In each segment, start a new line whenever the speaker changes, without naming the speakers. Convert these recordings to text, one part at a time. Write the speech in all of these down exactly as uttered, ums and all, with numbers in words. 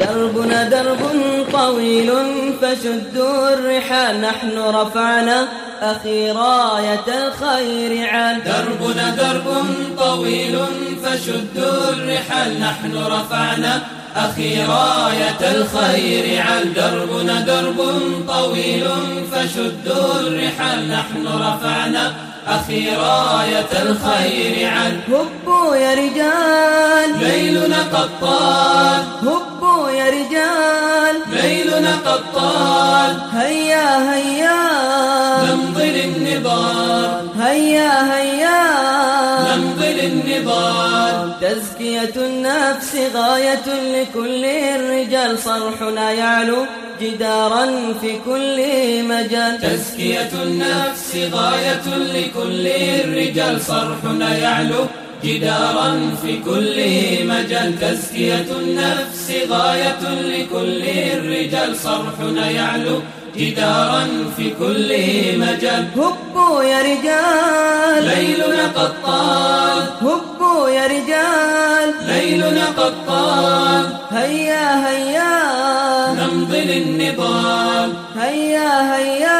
دربنا درب طويل فشدوا الرحال نحن رفعنا أخي راية الخير عال.
دربنا درب طويل فشدوا الرحال نحن رفعنا أخي راية الخير عال. دربنا درب طويل فشدوا الرحال نحن رفعنا أخي راية الخير عال.
هبوا يا رجال
ليلنا قد طال،
هبوا يا رجال
ليلنا قد طال،
هيا هيا
نمضي للنضال،
هيا هيا
نمضي للنضال.
تزكية النفس غاية لكل الرجال صرحنا يعلو جدارا في كل مجال.
تزكية النفس غاية لكل الرجال صرحنا يعلو جدارا في كل مجال. تزكية النفس غاية لكل الرجال صرحنا يعلو جدارا في كل مجال.
هبوا يا رجال
ليلنا قد طال،
هبوا يا رجال
ليلنا قد طال،
هيا هيا
نمضي للنضال،
هيا هيا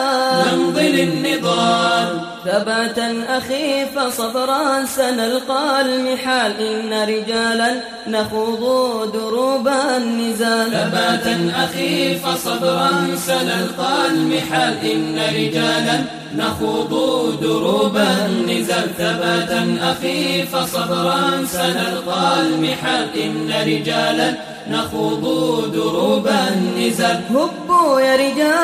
نمضي للنضال.
ثباتا أخي فصبرا سنلقى المحال إن رجالا نخوض دروب النزال.
ثباتا أخي فصبرا سنلقى المحال إن رجالا نخوض دروب النزال. ثباتا أخي فصبرا سنلقى المحال إن رجالا نخوض دروب النزال.
هبوا يا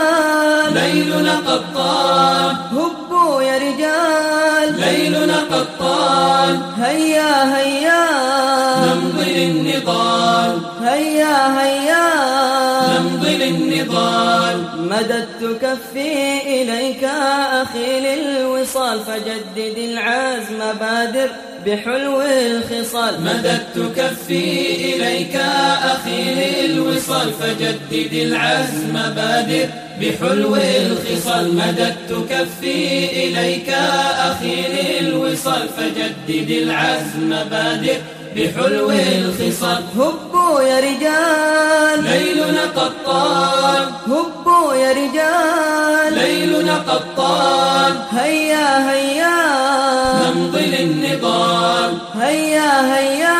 رجال
ليلنا قد طال،
هبوا يا رجال
ليلنا قد طال،
هيا هيا
نمضي للنضال،
هيا هيا
نمضي للنضال.
مددت كفي إليك أخي للوصال فجدد العزم بادر بحلو الخصال.
مددت كفي إليك أخي للوصال فجدد العزم بادر بحلو الخصال. مددت كفي إليك أخي للوصال فجدد العزم بادر بحلو الخصال.
هبوا يا رجال
ليلنا قد طال،
هبوا يا رجال
ليلنا قد طال،
هيا هيا
نمضي للنضال،
هيا هيا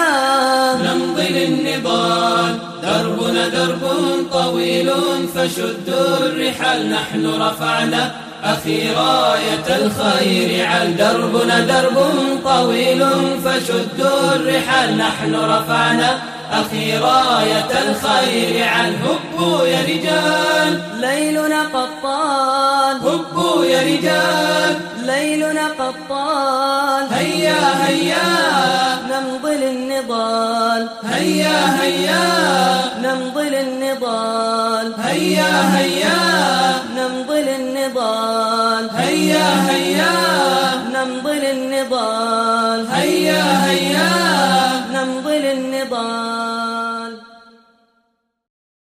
نمضي للنضال. دربنا درب طويل فشدوا الرحال نحن رفعنا أخي راية الخير عال. دربنا درب طويل فشدوا الرحال نحن رفعنا أخي راية الخير عال. هبوا يا رجال
ليلنا قد طال،
هبوا يا رجال
ليلنا قد طال،
هيا هيا
نمضي للنضال،
هيا هيا
نمضي للنضال،
هيا هيا
نمضي للنضال.